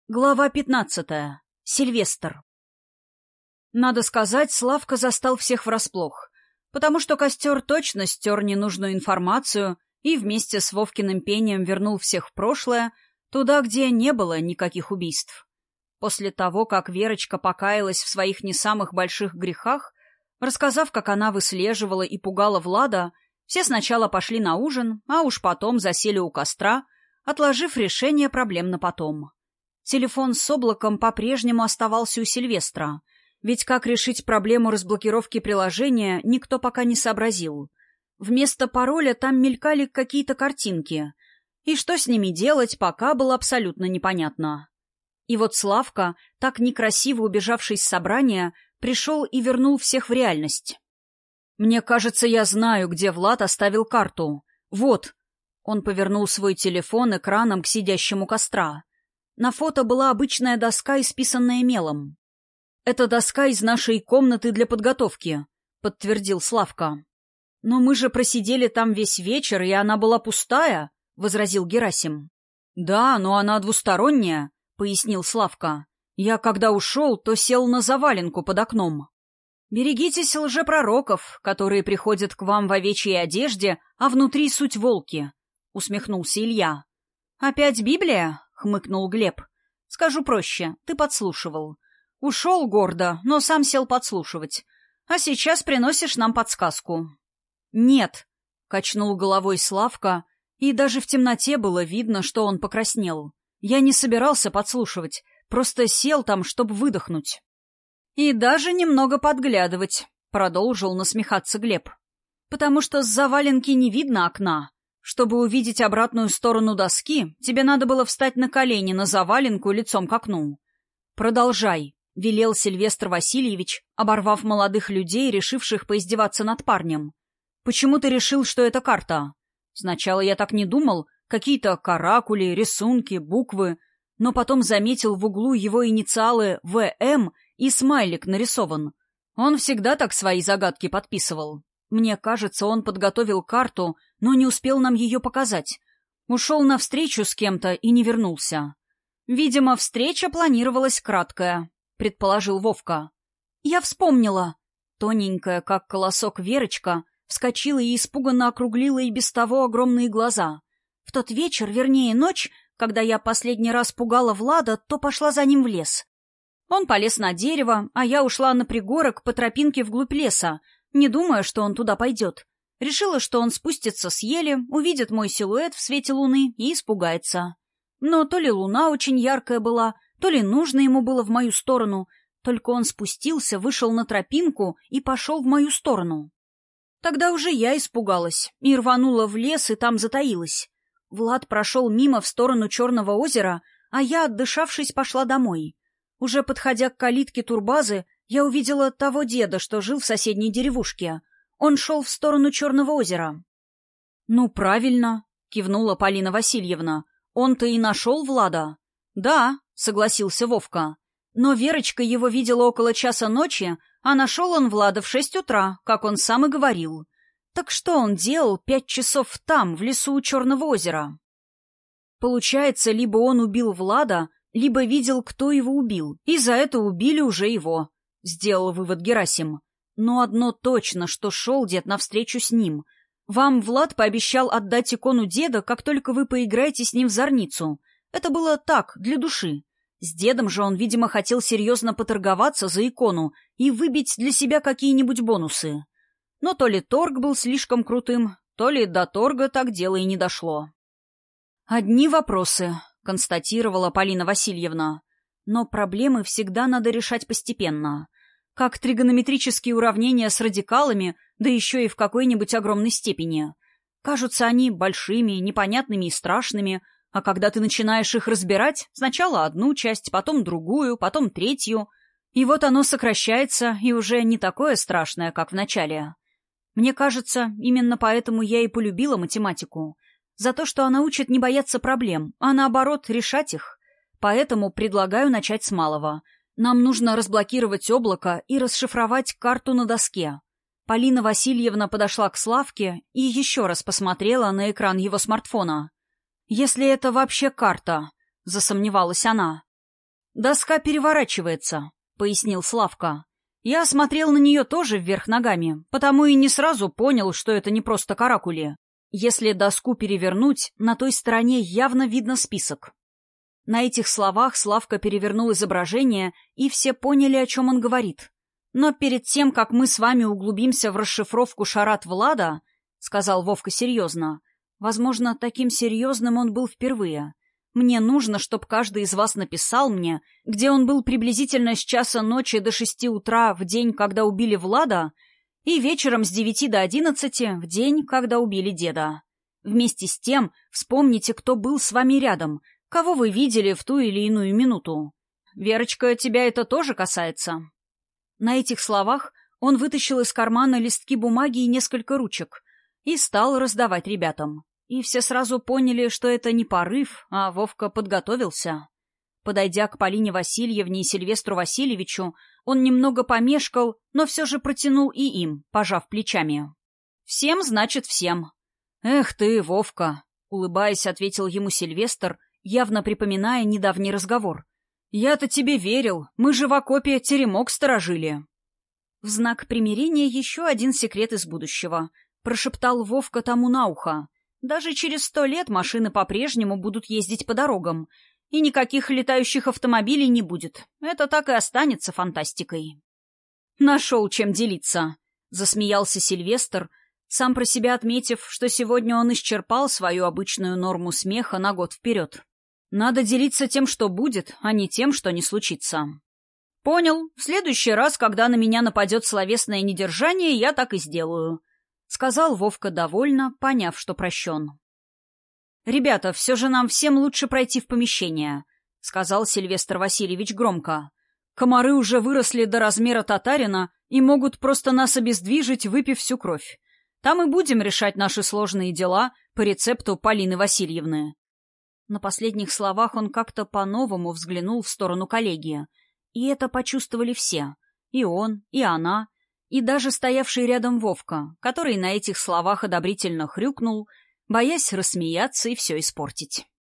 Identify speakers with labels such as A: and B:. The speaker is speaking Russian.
A: Глава 15. Сильвестр. Надо сказать, Славка застал всех врасплох, потому что костер точно стер ненужную информацию и вместе с Вовкиным пением вернул всех в прошлое, туда, где не было никаких убийств. После того, как Верочка покаялась в своих не самых больших грехах, рассказав, как она выслеживала и пугала Влада, все сначала пошли на ужин, а уж потом засели у костра, отложив решение проблем на потом. Телефон с облаком по-прежнему оставался у Сильвестра, ведь как решить проблему разблокировки приложения, никто пока не сообразил. Вместо пароля там мелькали какие-то картинки, и что с ними делать, пока было абсолютно непонятно. И вот Славка, так некрасиво убежавший с собрания, пришел и вернул всех в реальность. «Мне кажется, я знаю, где Влад оставил карту. Вот!» Он повернул свой телефон экраном к сидящему костра. На фото была обычная доска, исписанная мелом. «Это доска из нашей комнаты для подготовки», — подтвердил Славка. «Но мы же просидели там весь вечер, и она была пустая», — возразил Герасим. «Да, но она двусторонняя», — пояснил Славка. «Я, когда ушел, то сел на заваленку под окном». «Берегитесь лжепророков, которые приходят к вам в овечьей одежде, а внутри суть волки», — усмехнулся Илья. «Опять Библия?» — хмыкнул Глеб. «Скажу проще, ты подслушивал. Ушел гордо, но сам сел подслушивать. А сейчас приносишь нам подсказку». «Нет», — качнул головой Славка, и даже в темноте было видно, что он покраснел. «Я не собирался подслушивать, просто сел там, чтобы выдохнуть». «И даже немного подглядывать», — продолжил насмехаться Глеб. «Потому что с заваленки не видно окна. Чтобы увидеть обратную сторону доски, тебе надо было встать на колени на заваленку лицом к окну». «Продолжай», — велел Сильвестр Васильевич, оборвав молодых людей, решивших поиздеваться над парнем. «Почему ты решил, что это карта? Сначала я так не думал, какие-то каракули, рисунки, буквы, но потом заметил в углу его инициалы ВМ и смайлик нарисован. Он всегда так свои загадки подписывал. Мне кажется, он подготовил карту, но не успел нам ее показать. Ушел на встречу с кем-то и не вернулся. Видимо, встреча планировалась краткая», — предположил Вовка. «Я вспомнила». Тоненькая, как колосок Верочка, вскочила и испуганно округлила и без того огромные глаза. В тот вечер, вернее ночь, когда я последний раз пугала Влада, то пошла за ним в лес. Он полез на дерево, а я ушла на пригорок по тропинке вглубь леса, не думая, что он туда пойдет. Решила, что он спустится с ели, увидит мой силуэт в свете луны и испугается. Но то ли луна очень яркая была, то ли нужно ему было в мою сторону, только он спустился, вышел на тропинку и пошел в мою сторону. Тогда уже я испугалась и рванула в лес и там затаилась. Влад прошел мимо в сторону Черного озера, а я, отдышавшись, пошла домой. Уже подходя к калитке турбазы, я увидела того деда, что жил в соседней деревушке. Он шел в сторону Черного озера. «Ну, правильно», — кивнула Полина Васильевна. «Он-то и нашел Влада». «Да», — согласился Вовка. «Но Верочка его видела около часа ночи, а нашел он Влада в 6 утра, как он сам и говорил. Так что он делал 5 часов там, в лесу у Черного озера?» «Получается, либо он убил Влада, либо видел, кто его убил, и за это убили уже его», — сделал вывод Герасим. «Но одно точно, что шел дед навстречу с ним. Вам Влад пообещал отдать икону деда, как только вы поиграете с ним в зорницу. Это было так, для души. С дедом же он, видимо, хотел серьезно поторговаться за икону и выбить для себя какие-нибудь бонусы. Но то ли торг был слишком крутым, то ли до торга так дело и не дошло». «Одни вопросы», — констатировала Полина Васильевна. «Но проблемы всегда надо решать постепенно. Как тригонометрические уравнения с радикалами, да еще и в какой-нибудь огромной степени. Кажутся они большими, непонятными и страшными, а когда ты начинаешь их разбирать, сначала одну часть, потом другую, потом третью, и вот оно сокращается и уже не такое страшное, как в начале. Мне кажется, именно поэтому я и полюбила математику. За то, что она учит не бояться проблем, а наоборот решать их. Поэтому предлагаю начать с малого. Нам нужно разблокировать облако и расшифровать карту на доске». Полина Васильевна подошла к Славке и еще раз посмотрела на экран его смартфона. «Если это вообще карта», — засомневалась она. «Доска переворачивается», — пояснил Славка. «Я смотрел на нее тоже вверх ногами, потому и не сразу понял, что это не просто каракули. Если доску перевернуть, на той стороне явно видно список». На этих словах Славка перевернул изображение, и все поняли, о чем он говорит. «Но перед тем, как мы с вами углубимся в расшифровку шарат Влада», — сказал Вовка серьезно, возможно, таким серьезным он был впервые, «мне нужно, чтобы каждый из вас написал мне, где он был приблизительно с часа ночи до 6 утра в день, когда убили Влада, и вечером с 9 до 11 в день, когда убили деда. Вместе с тем вспомните, кто был с вами рядом, кого вы видели в ту или иную минуту. Верочка, тебя это тоже касается». На этих словах он вытащил из кармана листки бумаги и несколько ручек и стал раздавать ребятам. И все сразу поняли, что это не порыв, а Вовка подготовился. Подойдя к Полине Васильевне и Сильвестру Васильевичу, он немного помешкал, но все же протянул и им, пожав плечами. «Всем, значит, всем». «Эх ты, Вовка», — улыбаясь, ответил ему Сильвестр, явно припоминая недавний разговор. «Я-то тебе верил, мы же в окопе теремок сторожили». В знак примирения еще один секрет из будущего, прошептал Вовка тому на ухо. Даже через 100 лет машины по-прежнему будут ездить по дорогам, и никаких летающих автомобилей не будет. Это так и останется фантастикой. «Нашел чем делиться», — засмеялся Сильвестр, сам про себя отметив, что сегодня он исчерпал свою обычную норму смеха на год вперед. «Надо делиться тем, что будет, а не тем, что не случится». «Понял. В следующий раз, когда на меня нападет словесное недержание, я так и сделаю», — сказал Вовка довольно, поняв, что прощен. «Ребята, все же нам всем лучше пройти в помещение», — сказал Сильвестр Васильевич громко. «Комары уже выросли до размера татарина и могут просто нас обездвижить, выпив всю кровь. Там и будем решать наши сложные дела по рецепту Полины Васильевны». На последних словах он как-то по-новому взглянул в сторону коллеги. И это почувствовали все. И он, и она, и даже стоявший рядом Вовка, который на этих словах одобрительно хрюкнул, боясь рассмеяться и все испортить.